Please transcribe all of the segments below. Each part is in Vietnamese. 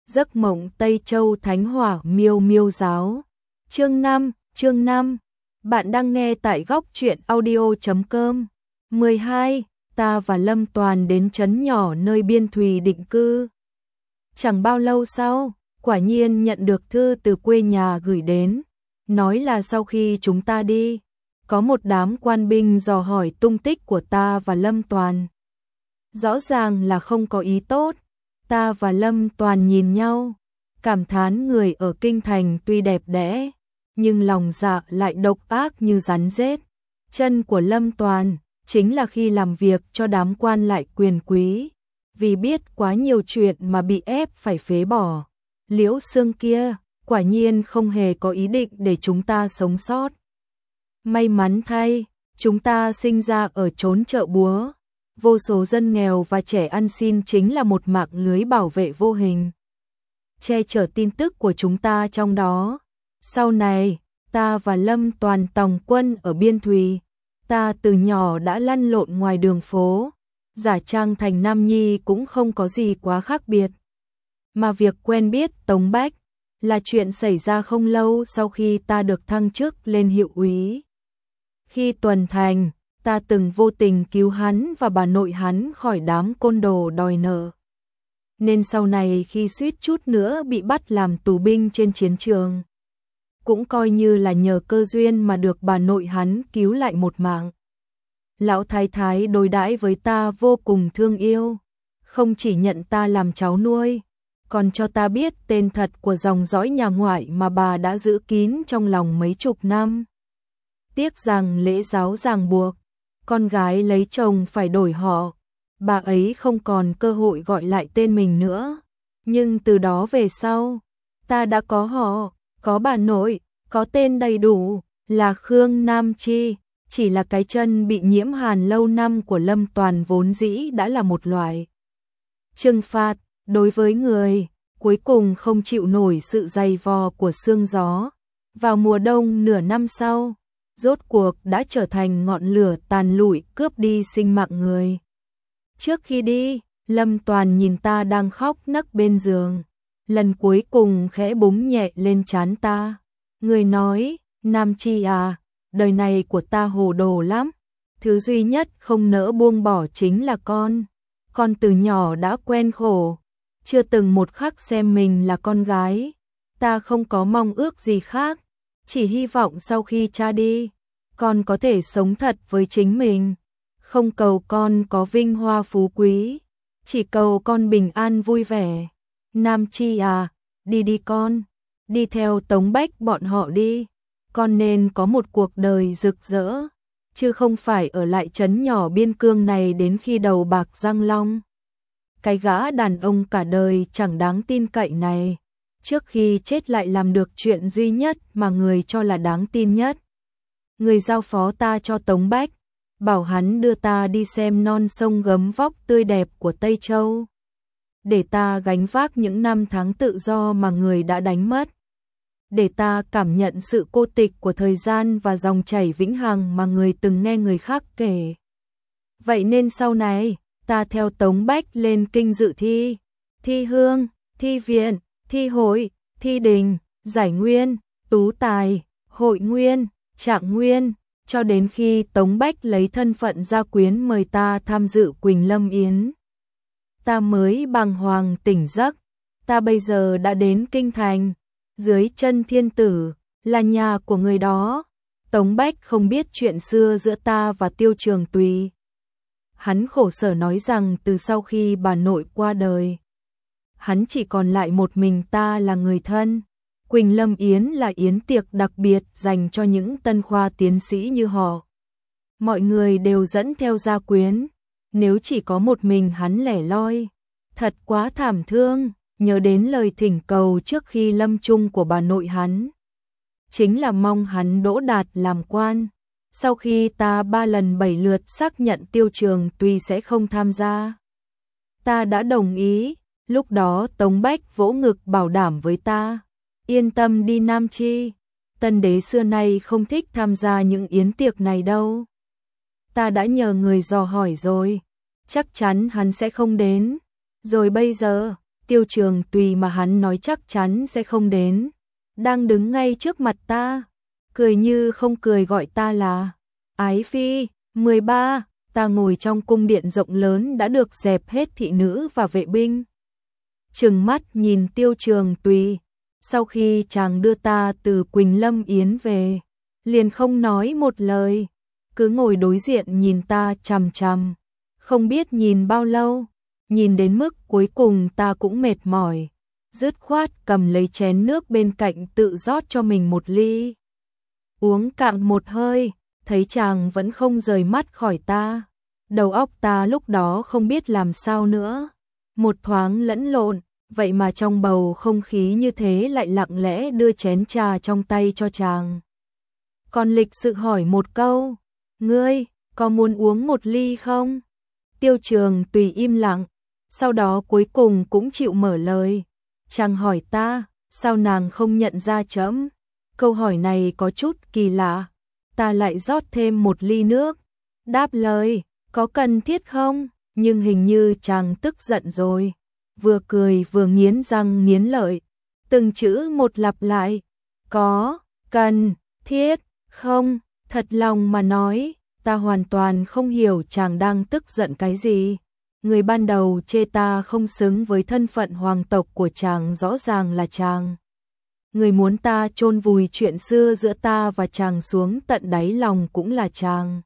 Giấc mộng Tây Châu Thánh Hỏa Miêu Miêu Giáo. Chương 5. Bạn đang nghe tại góc truyện audio.com. 12. Ta và Lâm Toàn đến trấn nhỏ nơi Biên Thùy định cư. Chẳng bao lâu sau, quả nhiên nhận được thư từ quê nhà gửi đến, nói là sau khi chúng ta đi, có một đám quan binh dò hỏi tung tích của ta và Lâm Toàn. Rõ ràng là không có ý tốt. Ta và Lâm Toàn nhìn nhau, cảm thán người ở kinh thành tuy đẹp đẽ, nhưng lòng dạ lại độc ác như rắn rết. Chân của Lâm Toàn chính là khi làm việc cho đám quan lại quyền quý, vì biết quá nhiều chuyện mà bị ép phải phế bỏ. Liễu Xương kia quả nhiên không hề có ý định để chúng ta sống sót. May mắn thay, chúng ta sinh ra ở chốn chợ búa. Vô số dân nghèo và trẻ ăn xin chính là một mạng lưới bảo vệ vô hình, che chở tin tức của chúng ta trong đó. Sau này, ta và Lâm Toàn tòng quân ở Biên Thùy. Ta từ nhỏ đã lăn lộn ngoài đường phố, giả trang thành nam nhi cũng không có gì quá khác biệt. Mà việc quen biết Tống Bách là chuyện xảy ra không lâu sau khi ta được thăng chức lên hiệu úy. Khi tuần thành, ta từng vô tình cứu hắn và bà nội hắn khỏi đám côn đồ đòi nợ. Nên sau này khi suýt chút nữa bị bắt làm tù binh trên chiến trường, cũng coi như là nhờ cơ duyên mà được bà nội hắn cứu lại một mạng. Lão thái thái đối đãi với ta vô cùng thương yêu, không chỉ nhận ta làm cháu nuôi, còn cho ta biết tên thật của dòng dõi nhà ngoại mà bà đã giữ kín trong lòng mấy chục năm. Tiếc rằng lễ giáo ràng buộc, con gái lấy chồng phải đổi họ, bà ấy không còn cơ hội gọi lại tên mình nữa. Nhưng từ đó về sau, ta đã có họ, có bà nội, có tên đầy đủ là Khương Nam Chi. Chỉ là cái chân bị nhiễm hàn lâu năm của Lâm Toàn vốn dĩ đã là một loại trừng phạt đối với người cuối cùng không chịu nổi sự dày vò của sương gió. Vào mùa đông nửa năm sau, rốt cuộc đã trở thành ngọn lửa tàn lụi cướp đi sinh mạng người. Trước khi đi, Lâm Toàn nhìn ta đang khóc nấc bên giường, lần cuối cùng khẽ búng nhẹ lên trán ta. Người nói, Nam Chi à, đời này của ta hồ đồ lắm. Thứ duy nhất không nỡ buông bỏ chính là con. Con từ nhỏ đã quen khổ, chưa từng một khắc xem mình là con gái. Ta không có mong ước gì khác, chỉ hy vọng sau khi cha đi, con có thể sống thật với chính mình. Không cầu con có vinh hoa phú quý, chỉ cầu con bình an vui vẻ. Nam Chi à, đi đi con, đi theo Tống Bách bọn họ đi. Con nên có một cuộc đời rực rỡ, chứ không phải ở lại trấn nhỏ biên cương này đến khi đầu bạc răng long. Cái gã đàn ông cả đời chẳng đáng tin cậy này, trước khi chết lại làm được chuyện duy nhất mà người cho là đáng tin nhất. Người giao phó ta cho Tống Bách, bảo hắn đưa ta đi xem non sông gấm vóc tươi đẹp của Tây Châu, để ta gánh vác những năm tháng tự do mà người đã đánh mất, để ta cảm nhận sự cô tịch của thời gian và dòng chảy vĩnh hằng mà người từng nghe người khác kể. Vậy nên sau này, ta theo Tống Bách lên kinh dự thi, thi hương, thi viện, thi hội, thi đình, giải nguyên, tú tài, hội nguyên, trạng nguyên, cho đến khi Tống Bách lấy thân phận gia quyến mời ta tham dự Quỳnh Lâm Yến. Ta mới bàng hoàng tỉnh giấc, ta bây giờ đã đến kinh thành, dưới chân thiên tử, là nhà của người đó. Tống Bách không biết chuyện xưa giữa ta và Tiêu Trường Tùy. Hắn khổ sở nói rằng từ sau khi bà nội qua đời, hắn chỉ còn lại một mình ta là người thân. Quỳnh Lâm Yến là yến tiệc đặc biệt dành cho những tân khoa tiến sĩ như họ. Mọi người đều dẫn theo gia quyến, nếu chỉ có một mình hắn lẻ loi, thật quá thảm thương. Nhớ đến lời thỉnh cầu trước khi lâm chung của bà nội hắn, chính là mong hắn đỗ đạt làm quan. Sau khi ta 3 lần 7 lượt xác nhận Tiêu Trường Tùy sẽ không tham gia, ta đã đồng ý. Lúc đó Tống Bách vỗ ngực bảo đảm với ta, yên tâm đi Nam Chi, tân đế xưa nay không thích tham gia những yến tiệc này đâu. Ta đã nhờ người dò hỏi rồi, chắc chắn hắn sẽ không đến. Rồi bây giờ, Tiêu Trường Tùy mà hắn nói chắc chắn sẽ không đến, đang đứng ngay trước mặt ta, cười như không cười gọi ta là Ái Phi. 13. Ta ngồi trong cung điện rộng lớn đã được dẹp hết thị nữ và vệ binh. Trừng mắt nhìn Tiêu Trường Tùy, sau khi chàng đưa ta từ Quỳnh Lâm Yến về, liền không nói một lời, cứ ngồi đối diện nhìn ta chằm chằm, không biết nhìn bao lâu, nhìn đến mức cuối cùng ta cũng mệt mỏi, dứt khoát cầm lấy chén nước bên cạnh tự rót cho mình một ly. Uống cạn một hơi, thấy chàng vẫn không rời mắt khỏi ta, đầu óc ta lúc đó không biết làm sao nữa, một thoáng lẫn lộn, vậy mà trong bầu không khí như thế lại lặng lẽ đưa chén trà trong tay cho chàng. Còn lịch sự hỏi một câu, ngươi, có muốn uống một ly không? Tiêu Trường Tùy im lặng, sau đó cuối cùng cũng chịu mở lời. Chàng hỏi ta, sao nàng không nhận ra trẫm? Câu hỏi này có chút kỳ lạ. Ta lại rót thêm một ly nước, đáp lời, có cần thiết không? Nhưng hình như chàng tức giận rồi, vừa cười vừa nghiến răng nghiến lợi, từng chữ một lặp lại, có, cần, thiết, không. Thật lòng mà nói, ta hoàn toàn không hiểu chàng đang tức giận cái gì. Người ban đầu chê ta không xứng với thân phận hoàng tộc của chàng rõ ràng là chàng. Người muốn ta chôn vùi chuyện xưa giữa ta và chàng xuống tận đáy lòng cũng là chàng.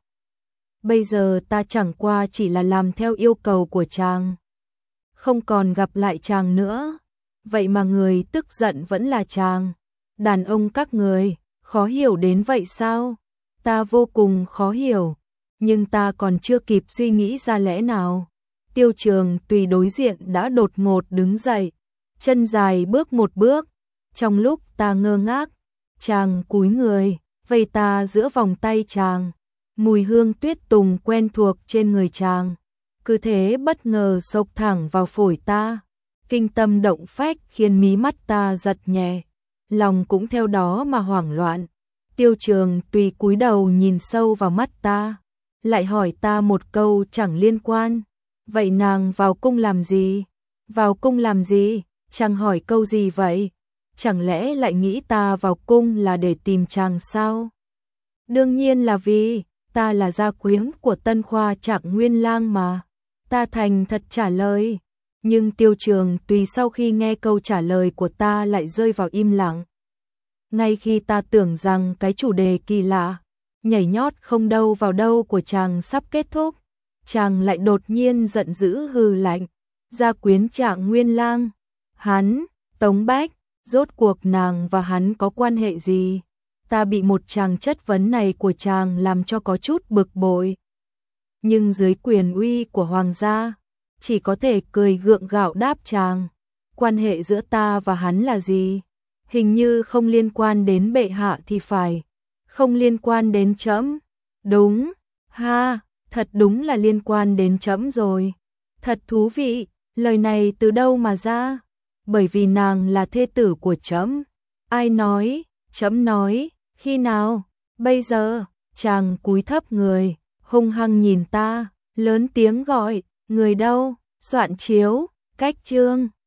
Bây giờ ta chẳng qua chỉ là làm theo yêu cầu của chàng, không còn gặp lại chàng nữa. Vậy mà người tức giận vẫn là chàng. Đàn ông các người, khó hiểu đến vậy sao? Ta vô cùng khó hiểu, nhưng ta còn chưa kịp suy nghĩ ra lẽ nào. Tiêu Trường Tùy đối diện đã đột ngột đứng dậy, chân dài bước một bước. Trong lúc ta ngơ ngác, chàng cúi người, vây ta giữa vòng tay chàng. Mùi hương tuyết tùng quen thuộc trên người chàng, cứ thế bất ngờ xộc thẳng vào phổi ta. Kinh tâm động phách khiến mí mắt ta giật nhẹ, lòng cũng theo đó mà hoảng loạn. Tiêu Trường Tùy cúi đầu nhìn sâu vào mắt ta, lại hỏi ta một câu chẳng liên quan. Vậy nàng vào cung làm gì? Vào cung làm gì? Chàng hỏi câu gì vậy? Chẳng lẽ lại nghĩ ta vào cung là để tìm chàng sao? Đương nhiên là vì ta là gia quyến của Tân Khoa Trạng Nguyên Lang mà. Ta thành thật trả lời. Nhưng Tiêu Trường Tùy sau khi nghe câu trả lời của ta lại rơi vào im lặng. Ngay khi ta tưởng rằng cái chủ đề kỳ lạ, nhảy nhót không đâu vào đâu của chàng sắp kết thúc, chàng lại đột nhiên giận dữ hừ lạnh. Gia quyến Trạng Nguyên Lang? Hắn, Tống Bách, rốt cuộc nàng và hắn có quan hệ gì? Ta bị một chàng chất vấn này của chàng làm cho có chút bực bội. Nhưng dưới quyền uy của hoàng gia, chỉ có thể cười gượng gạo đáp chàng. Quan hệ giữa ta và hắn là gì? Hình như không liên quan đến bệ hạ thì phải. Không liên quan đến trẫm. Đúng, ha, thật đúng là liên quan đến trẫm rồi. Thật thú vị, lời này từ đâu mà ra? Bởi vì nàng là thê tử của trẫm. Ai nói? Trẫm nói. Khi nào? Bây giờ. Chàng cúi thấp người, hung hăng nhìn ta, lớn tiếng gọi, người đâu? Soạn chiếu, cách chương.